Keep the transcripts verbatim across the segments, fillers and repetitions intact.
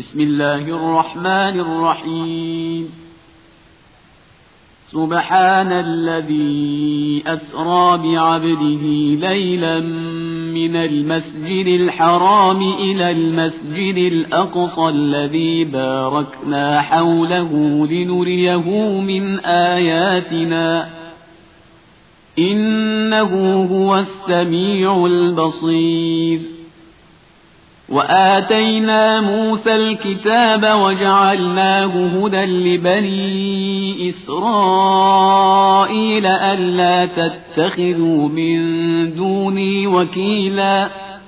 بسم الله الرحمن الرحيم سبحان الذي أسرى بعبده ليلا من المسجد الحرام إلى المسجد الأقصى الذي باركنا حوله لنريه من آياتنا إنه هو السميع البصير وآتينا موسى الكتاب وجعلناه هدى لبني إسرائيل ألا تتخذوا من دوني وكيلا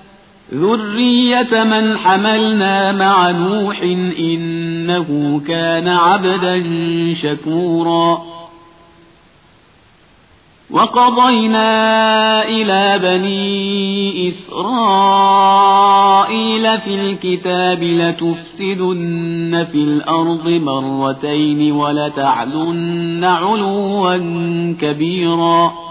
ذرية من حملنا مع نوح إنه كان عبدا شكورا وقضينا إلى بني إسرائيل في الكتاب لتفسدن في الأرض مرتين ولتعلن علوا كبيرا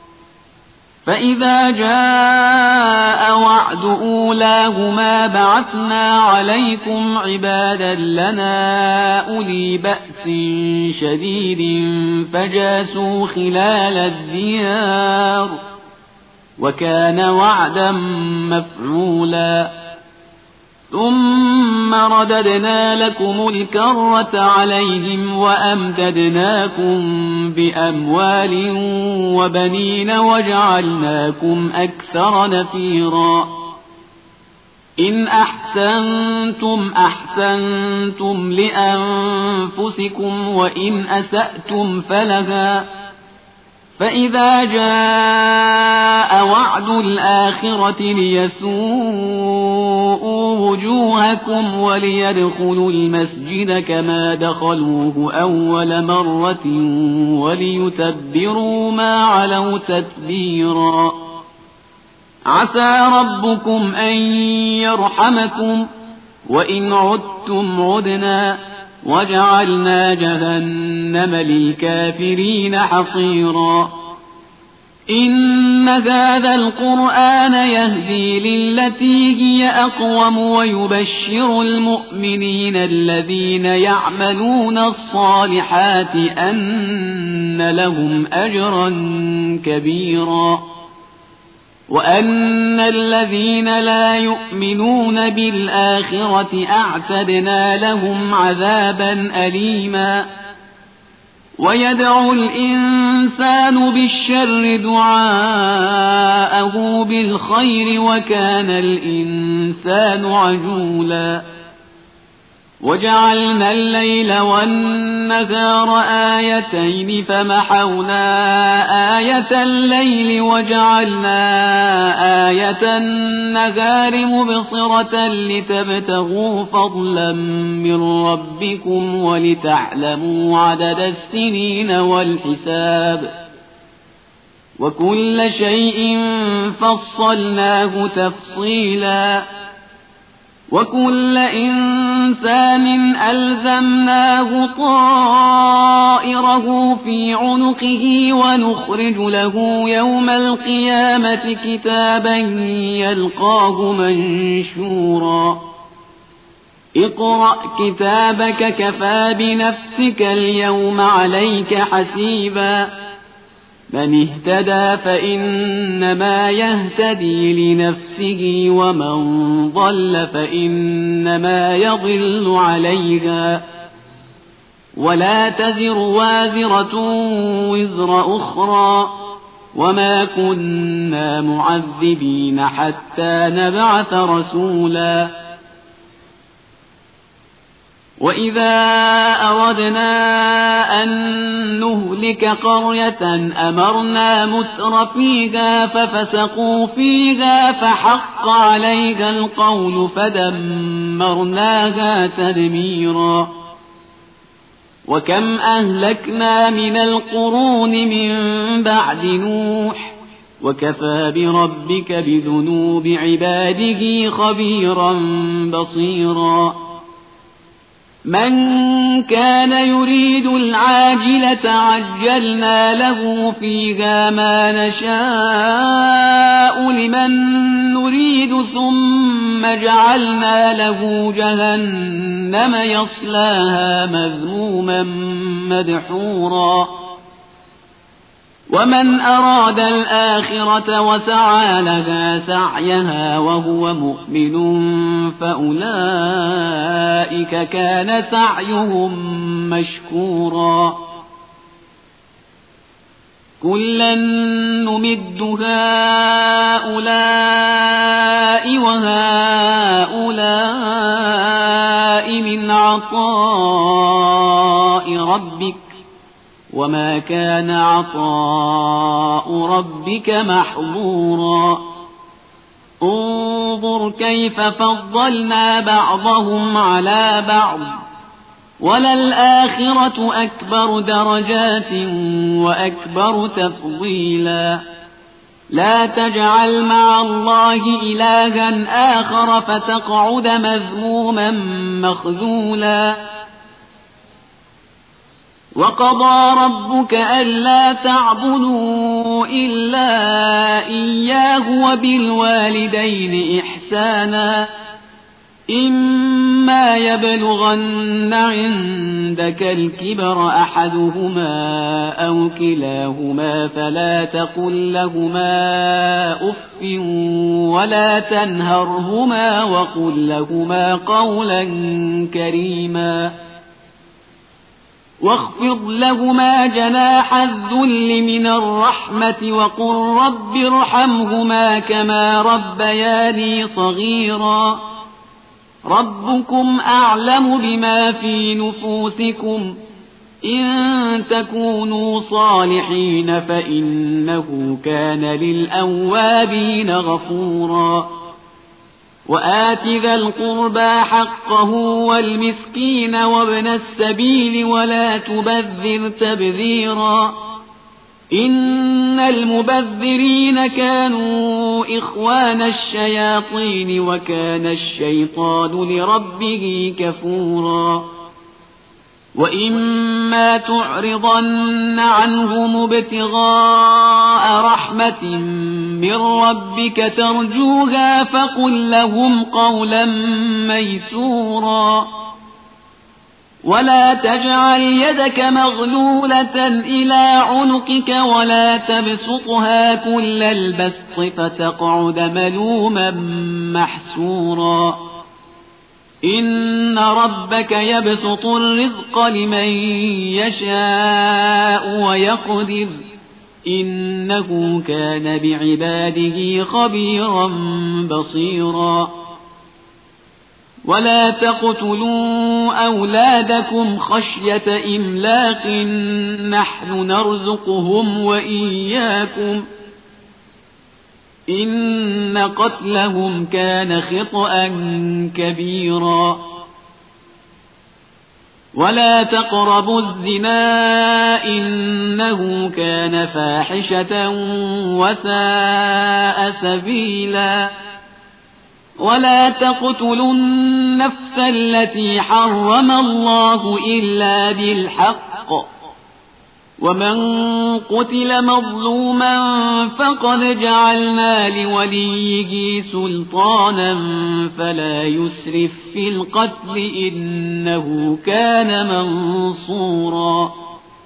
فإذا جاء وعد أولاهما بعثنا عليكم عبادا لنا أولي بأس شديد فجاسوا خلال الديار وكان وعدا مفعولا ثم رددنا لكم الكرة عليهم وأمددناكم بأموال وبنين وجعلناكم أكثر نفيرا إن أحسنتم أحسنتم لأنفسكم وإن أسأتم فلها فإذا جاء وعد الآخرة ليسوءوا وجوهكم وليدخلوا المسجد كما دخلوه أول مرة وليتبروا ما علوا تتبيرا عسى ربكم أن يرحمكم وإن عدتم عدنا وجعلنا جهنم للكافرين حصيرا إن هذا القرآن يهدي للتي هي أقوم ويبشر المؤمنين الذين يعملون الصالحات أن لهم أجرا كبيرا وأن الذين لا يؤمنون بالآخرة أعتدنا لهم عذابا أليما ويدعو الإنسان بالشر دعاءه بالخير وكان الإنسان عجولا وجعلنا الليل والنهار آيتين فمحونا آية الليل وجعلنا آية النهار مبصرة لتبتغوا فضلا من ربكم ولتعلموا عدد السنين والحساب وكل شيء فصلناه تفصيلا وكل إنسان ألزمناه طائره في عنقه ونخرج له يوم القيامة كتابا يلقاه منشورا اقرأ كتابك كفى بنفسك اليوم عليك حسيبا من اهتدى فإنما يهتدي لنفسه ومن ضل فإنما يضل عليها ولا تزر وازرة وزر أخرى وما كنا معذبين حتى نبعث رسولا وإذا أردنا أن نهلك قرية أمرنا متر فيها ففسقوا فيها فحق عليها القول فدمرناها تدميرا وكم أهلكنا من القرون من بعد نوح وكفى بربك بذنوب عباده خبيرا بصيرا من كان يريد العاجلة عجلنا له فيها ما نشاء لمن نريد ثم جعلنا له جهنم يصلاها مذموما مدحورا ومن أراد الآخرة وسعى لها سعيها وهو مؤمن فأولئك كان سعيهم مشكورا كلا نمد هؤلاء وهؤلاء من عطاء ربك وما كان عطاء ربك محظورا انظر كيف فضلنا بعضهم على بعض وللآخرة أكبر درجات وأكبر تفضيلا لا تجعل مع الله إلها آخر فتقعد مذموما مخذولا وقضى ربك ألا تعبدوا إلا إياه وبالوالدين إحسانا إما يبلغن عندك الكبر أحدهما أو كلاهما فلا تقل لهما أف ولا تنهرهما وقل لهما قولا كريما واخفض لهما جناح الذل من الرحمة وقل رب ارحمهما كما ربياني صغيرا ربكم أعلم بما في نفوسكم إن تكونوا صالحين فإنه كان للأوابين غفورا وآت ذا القربى حقه والمسكين وابن السبيل ولا تبذر تبذيرا إن المبذرين كانوا إخوان الشياطين وكان الشيطان لربه كفورا وإما تعرضن عنهم ابتغاء رحمة من ربك ترجوها فقل لهم قولا ميسورا ولا تجعل يدك مغلولة إلى عنقك ولا تبسطها كل البسط فتقعد ملوما محسورا إن ربك يبسط الرزق لمن يشاء ويقدر إنه كان بعباده خبيرا بصيرا ولا تقتلوا أولادكم خشية إملاق نحن نرزقهم وإياكم إن قتلهم كان خطأ كبيرا ولا تقربوا الزنا إنه كان فاحشة وساء سبيلا ولا تقتلوا النفس التي حرم الله إلا بالحق ومن قتل مظلوما فقد جعلنا لوليه سلطانا فلا يسرف في القتل إنه كان منصورا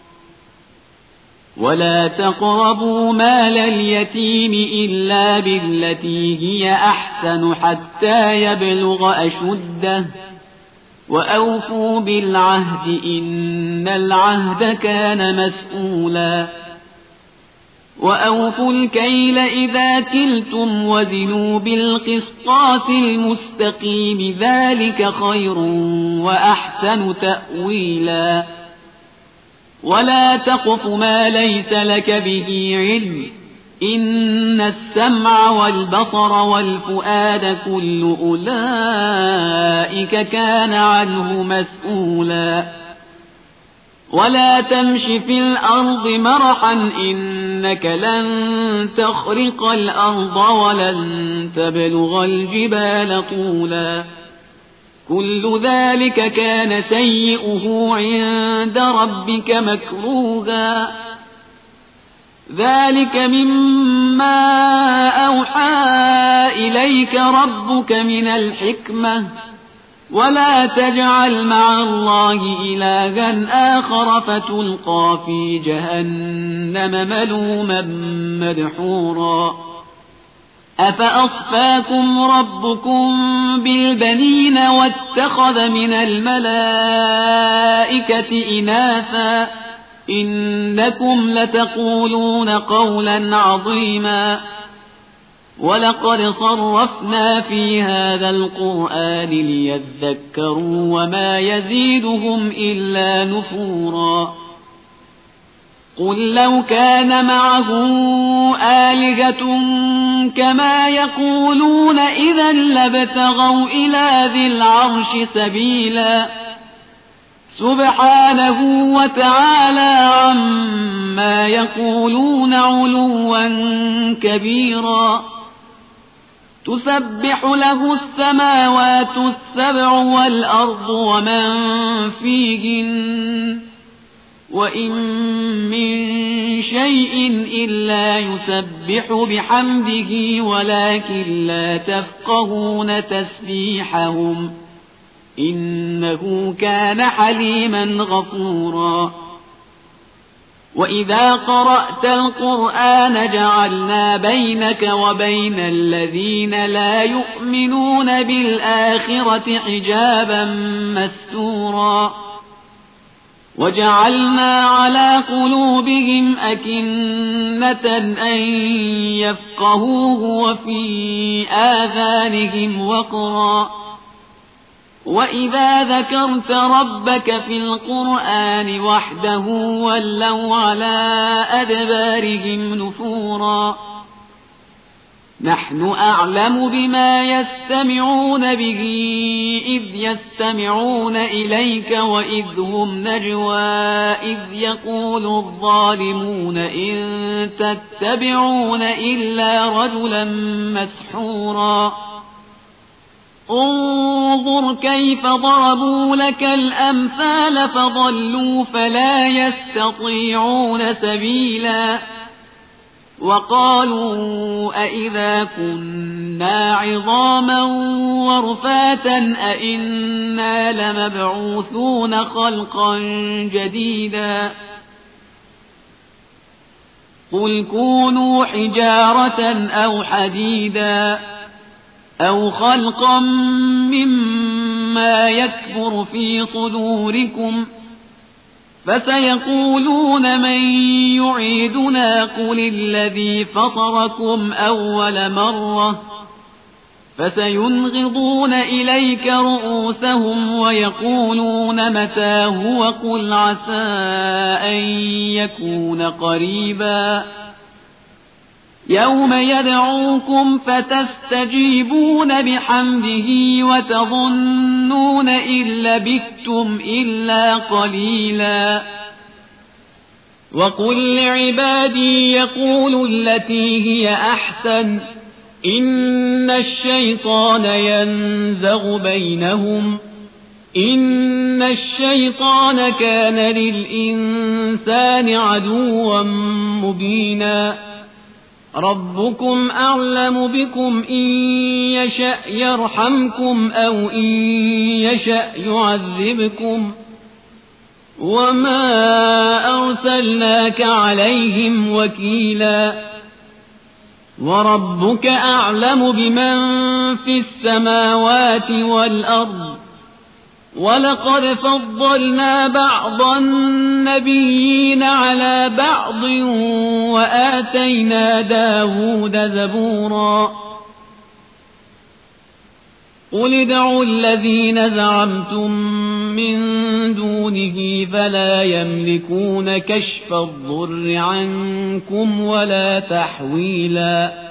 ولا تقربوا مال اليتيم إلا بالتي هي أحسن حتى يبلغ أشده وأوفوا بالعهد إن العهد كان مسؤولا وأوفوا الكيل إذا كلتم وزنوا بالقسطاس المستقيم ذلك خير وأحسن تأويلا ولا تقف ما ليس لك به علم إن السمع والبصر والفؤاد كل أولئك كان عنه مسؤولا ولا تمش في الأرض مرحا إنك لن تخرق الأرض ولن تبلغ الجبال طولا كل ذلك كان سيئه عند ربك مكروها ذلك مما أوحى إليك ربك من الحكمة ولا تجعل مع الله إلها آخر فتلقى في جهنم ملوما مدحورا أفأصفاكم ربكم بالبنين واتخذ من الملائكة إناثا إنكم لتقولون قولا عظيما ولقد صرفنا في هذا القرآن ليذكروا وما يزيدهم إلا نفورا قل لو كان معه آلهة كما يقولون إذا لابتغوا إلى ذي العرش سبيلا سبحانه وتعالى عما يقولون علوا كبيرا تسبح له السماوات السبع والأرض ومن فيهن وإن من شيء إلا يسبح بحمده ولكن لا تفقهون تسبيحهم إنه كان حليما غفورا وإذا قرأت القرآن جعلنا بينك وبين الذين لا يؤمنون بالآخرة حجابا مستورا وجعلنا على قلوبهم أكنة أن يفقهوه وفي آذانهم وقرا وإذا ذكرت ربك في القرآن وحده ولوا على أدبارهم نفورا نحن أعلم بما يستمعون به إذ يستمعون إليك وإذ هم نجوى إذ يقول الظالمون إن تتبعون إلا رجلا مسحورا انظر كيف ضربوا لك الأمثال فضلوا فلا يستطيعون سبيلا وقالوا أئذا كنا عظاما ورفاتا أئنا لمبعوثون خلقا جديدا قل كونوا حجارة أو حديدا أو خلقا مما يكبر في صدوركم فسيقولون من يعيدنا قل الذي فطركم أول مرة فسينغضون إليك رؤوسهم ويقولون متى هو قل عسى أن يكون قريبا يوم يدعوكم فتستجيبون بحمده وتظنون إن لبثتم إلا قليلا وقل لعبادي يقولوا التي هي أحسن إن الشيطان ينزغ بينهم إن الشيطان كان للإنسان عدوا مبينا ربكم أعلم بكم إن يشأ يرحمكم أو إن يشأ يعذبكم وما أرسلناك عليهم وكيلا وربك أعلم بمن في السماوات والأرض ولقد فضلنا بعض النبيين على بعض وآتينا داود زبورا قل ادعوا الذين زعمتم من دونه فلا يملكون كشف الضر عنكم ولا تحويلا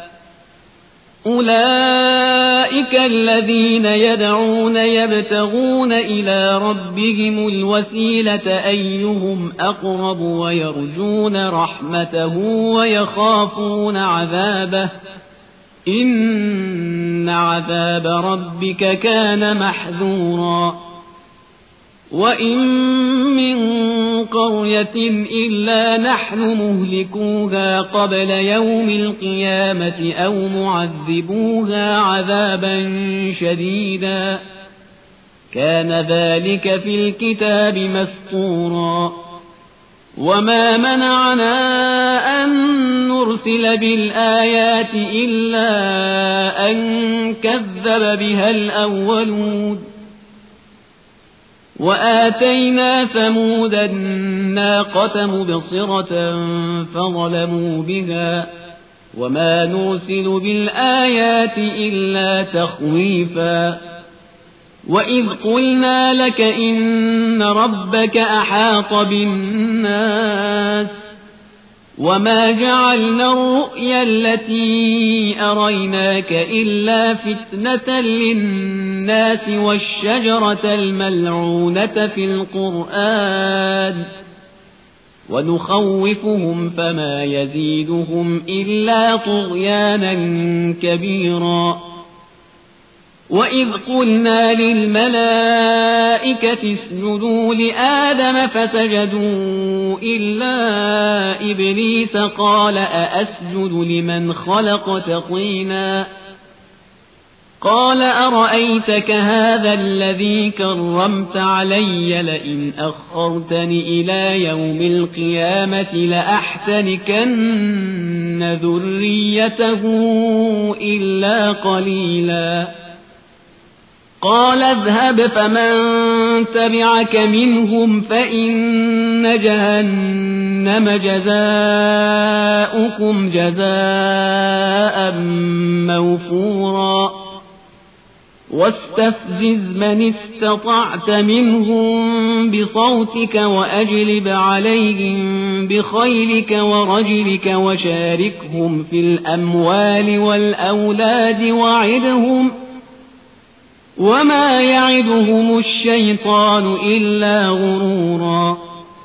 أولئك الذين يدعون يبتغون إلى ربهم الوسيلة أيهم أقرب ويرجون رحمته ويخافون عذابه إن عذاب ربك كان محذورا وإن من قرية إلا نحن مهلكوها قبل يوم القيامة أو معذبوها عذابا شديدا كان ذلك في الكتاب مسطورا وما منعنا أن نرسل بالآيات إلا أن كذب بها الأولون وآتينا ثمود الناقة مبصرة فظلموا بها وما نرسل بالآيات إلا تخويفا وإذ قلنا لك إن ربك أحاط بالناس وما جعلنا الرؤيا التي أريناك إلا فتنة للناس والشجرة الملعونة في القرآن ونخوفهم فما يزيدهم إلا طغيانا كبيرا وإذ قلنا للملائكة اسجدوا لآدم فسجدوا إلا إبليس قال أأسجد لمن خلقت طينا قال أرأيتك هذا الذي كرمت علي لئن أخرتني إلى يوم القيامة لأحتنكن ذريته إلا قليلا قال اذهب فمن تبعك منهم فإن جهنم جزاؤكم جزاء موفورا واستفزز من استطعت منهم بصوتك وأجلب عليهم بخيلك ورجلك وشاركهم في الأموال والأولاد وعدهم وما يعدهم الشيطان إلا غرورا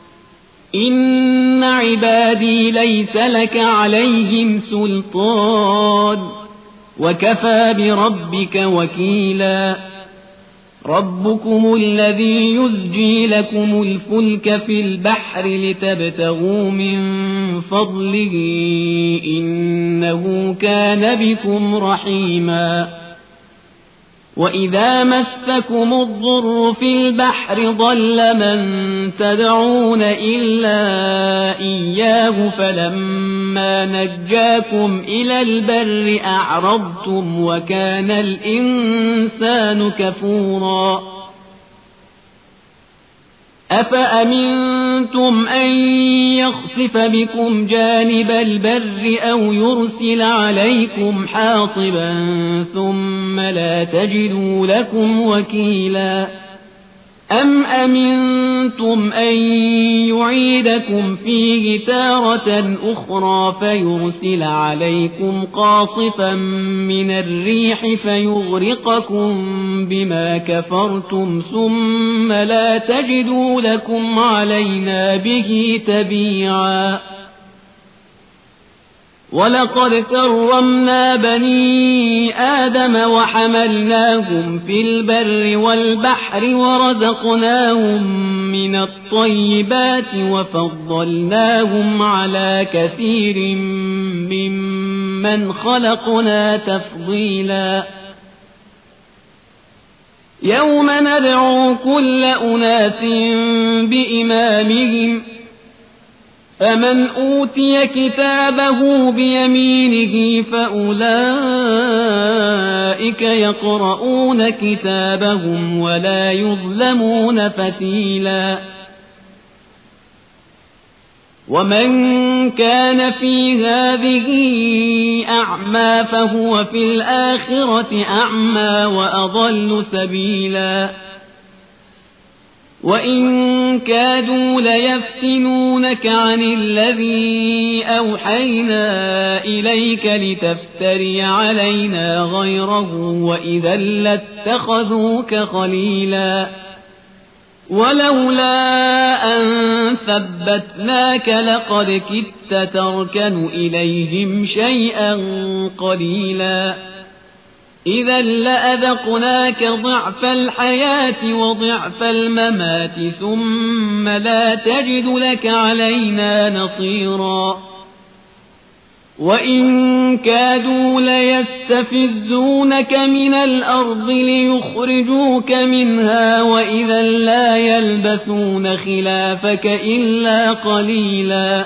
إن عبادي ليس لك عليهم سلطان وكفى بربك وكيلا ربكم الذي يزجي لكم الفلك في البحر لتبتغوا من فضله إنه كان بكم رحيما وإذا مسكم الضر في البحر ضل من تدعون إلا إياه فلما نجاكم إلى البر أعرضتم وكان الإنسان كفورا أفأمنتم أن يخسف بكم جانب البر أو يرسل عليكم حاصبا ثم لا تجدوا لكم وكيلا أم أمنتم أن يعيدكم فيه تارة أخرى فيرسل عليكم قاصفا من الريح فيغرقكم بما كفرتم ثم لا تجدوا لكم علينا به تبيعا ولقد كرمنا بني آدم وحملناهم في البر والبحر ورزقناهم من الطيبات وفضلناهم على كثير ممن خلقنا تفضيلا يوم ندعو كل أناس بإمامهم فمن أوتي كتابه بيمينه فأولئك يقرؤون كتابهم ولا يظلمون فتيلا ومن كان في هذه أعمى فهو في الآخرة أعمى وأضل سبيلا وإن كادوا ليفتنونك عن الذي أوحينا إليك لتفتري علينا غيره وإذا لاتخذوك خليلا ولولا أن ثبتناك لقد كدت تركن إليهم شيئا قليلا إذا لأذقناك ضعف الحياة وضعف الممات ثم لا تجد لك علينا نصيرا وإن كادوا ليستفزونك من الأرض ليخرجوك منها وإذا لا يلبثون خلافك إلا قليلا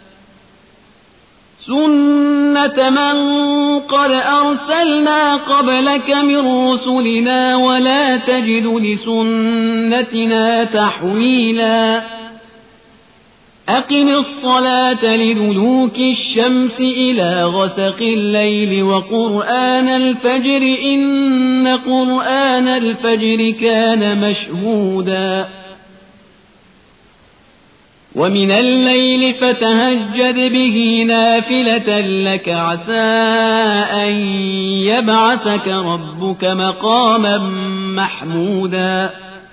سنة من قد أرسلنا قبلك من رسلنا ولا تجد لسنتنا تحويلا أقم الصلاة لدلوك الشمس إلى غسق الليل وقرآن الفجر إن قرآن الفجر كان مشهودا ومن الليل فتهجد به نافلة لك عسى أن يبعثك ربك مقاما محمودا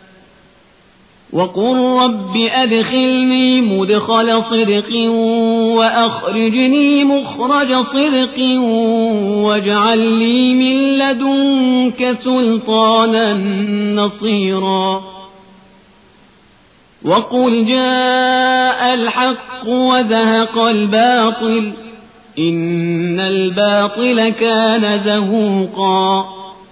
وقل رب أدخلني مدخل صدق وأخرجني مخرج صدق واجعل لي من لدنك سلطانا نصيرا وقل جاء الحق وزهق الباطل إن الباطل كان زهوقا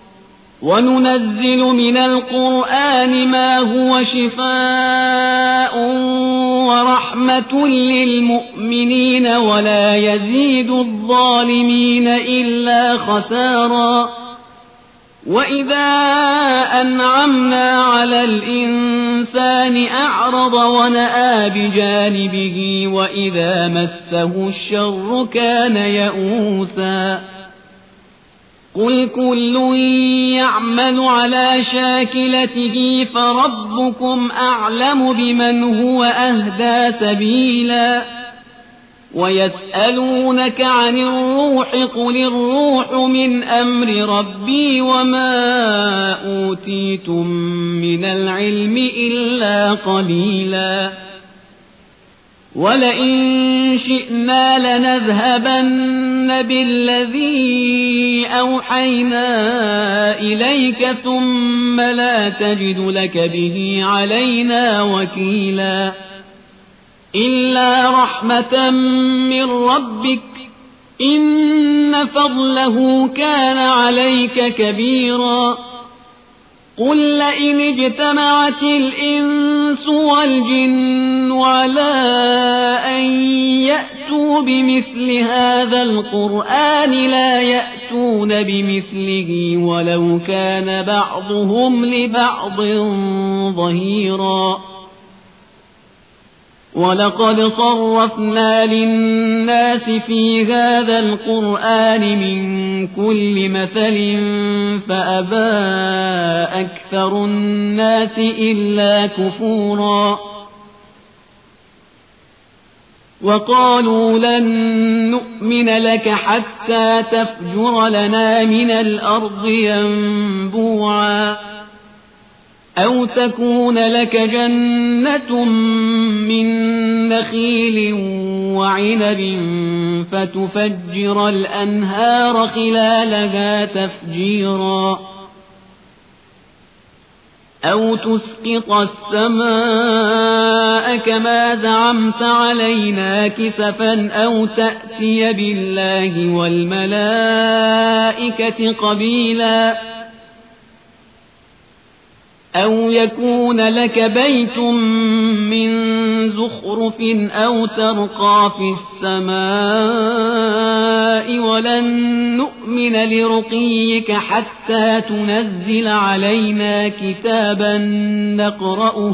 وننزل من القرآن ما هو شفاء ورحمة للمؤمنين ولا يزيد الظالمين إلا خسارا وإذا أنعمنا على الإنسان أعرض ونأى بجانبه وإذا مسه الشر كان يئوسا قل كل يعمل على شاكلته فربكم أعلم بمن هو أهدى سبيلا ويسألونك عن الروح قل الروح من أمر ربي وما أوتيتم من العلم إلا قليلا ولئن شئنا لنذهبن بالذي أوحينا إليك ثم لا تجد لك به علينا وكيلا إلا رحمة من ربك إن فضله كان عليك كبيرا قل لئن اجتمعت الإنس والجن على أن يأتوا بمثل هذا القرآن لا يأتون بمثله ولو كان بعضهم لبعض ظهيرا ولقد صرفنا للناس في هذا القرآن من كل مثل فأبى أكثر الناس إلا كفورا وقالوا لن نؤمن لك حتى تفجر لنا من الأرض ينبوعا أو تكون لك جنة من نخيل وعنب فتفجر الأنهار خلالها تفجيرا أو تسقط السماء كما زعمت علينا كسفا أو تأتي بالله والملائكة قبيلا أو يكون لك بيت من زخرف أو ترقى في السماء ولن نؤمن لرقيك حتى تنزل علينا كتابا نقرأه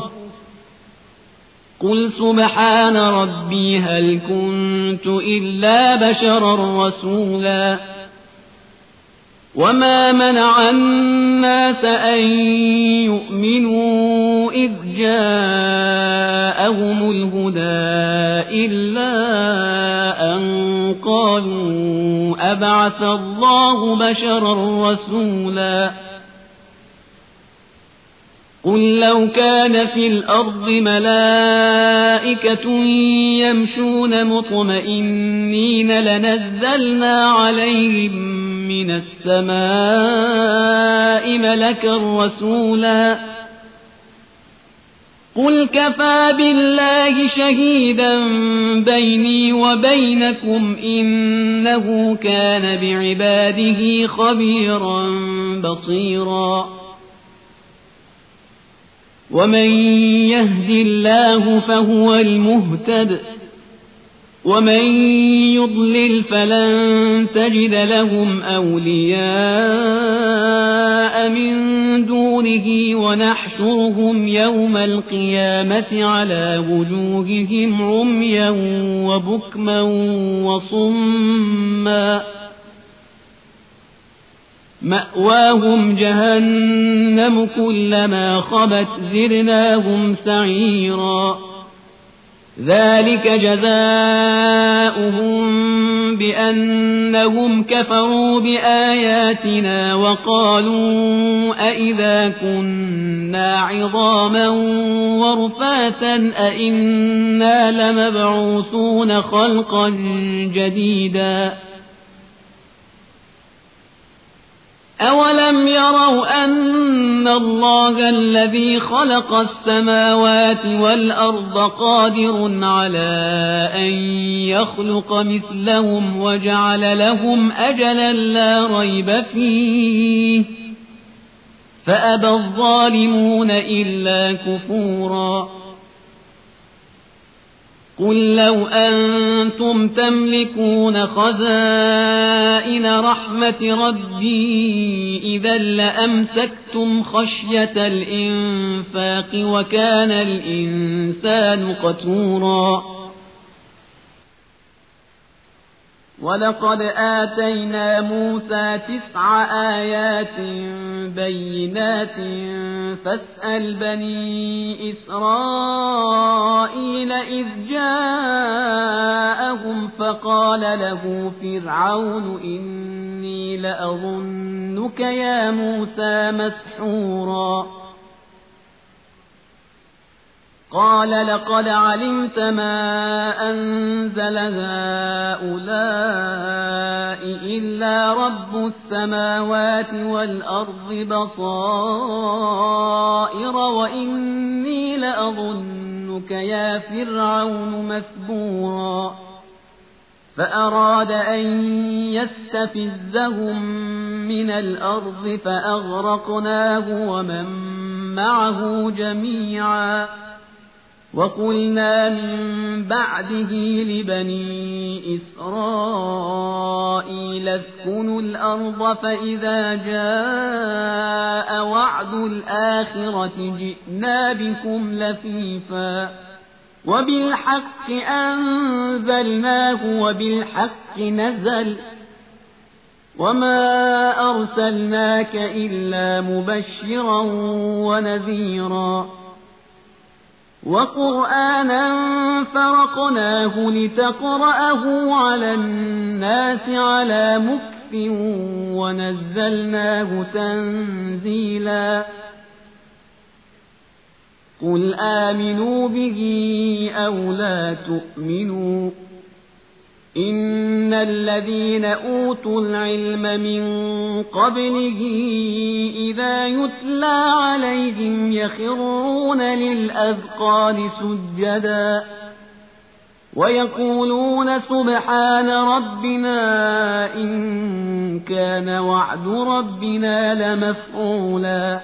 قل سبحان ربي هل كنت إلا بشرا رسولا وما منع الناس أن يؤمنوا إذ جاءهم الهدى إلا أن قالوا أبعث الله بشرا رسولا قل لو كان في الأرض ملائكة يمشون مطمئنين لنزلنا عليهم من السماء ملكا رسولا قل كفى بالله شهيدا بيني وبينكم إنه كان بعباده خبيرا بصيرا ومن يهد الله فهو المهتد ومن يضلل فلن تجد لهم أولياء من دونه ونحشرهم يوم القيامة على وجوههم عميا وبكما وصما مأواهم جهنم كلما خبت زدناهم سعيرا ذلك جزاؤهم بأنهم كفروا بآياتنا وقالوا أئذا كنا عظاما ورفاتا أئنا لمبعوثون خلقا جديدا أولم يروا أن الله الذي خلق السماوات والأرض قادر على أن يخلق مثلهم وجعل لهم أجلا لا ريب فيه فأبى الظالمون إلا كفورا قل لو أنتم تملكون خزائن رحمة ربي إذا لأمسكتم خشية الإنفاق وكان الإنسان قتورا ولقد آتينا موسى تسع آيات بينات فاسأل بني إسرائيل إذ جاءهم فقال له فرعون إني لأظنك يا موسى مسحورا قال لقد علمت ما أنزل هؤلاء إلا رب السماوات والأرض بصائر وإني لأظنك يا فرعون مثبورا فأراد أن يستفزهم من الأرض فأغرقناه ومن معه جميعا وقلنا من بعده لبني إسرائيل اسكنوا الأرض فإذا جاء وعد الآخرة جئنا بكم لفيفا وبالحق أنزلناه وبالحق نزل وما أرسلناك إلا مبشرا ونذيرا وقرآنا فرقناه لتقرأه على الناس على مكث ونزلناه تنزيلا قل آمنوا به أو لا تؤمنوا إن الذين أوتوا العلم من قبله إذا يتلى عليهم يخرون للأذقان سجدا ويقولون سبحان ربنا إن كان وعد ربنا لمفعولا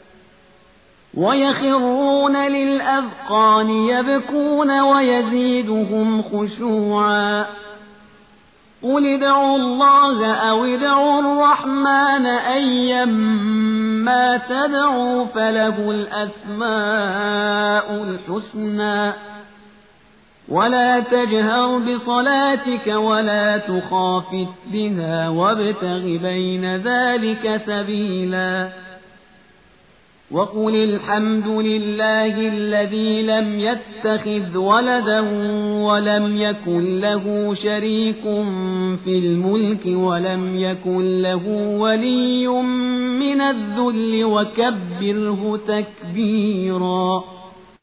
ويخرون للأذقان يبكون ويزيدهم خشوعا قل ادعوا الله أو ادعوا الرحمن أيما تدعوا فله الأسماء الحسنى ولا تجهر بصلاتك ولا تخافت بها وابتغ بين ذلك سبيلا وقل الحمد لله الذي لم يتخذ ولدا ولم يكن له شريك في الملك ولم يكن له ولي من الذل وكبره تكبيرا.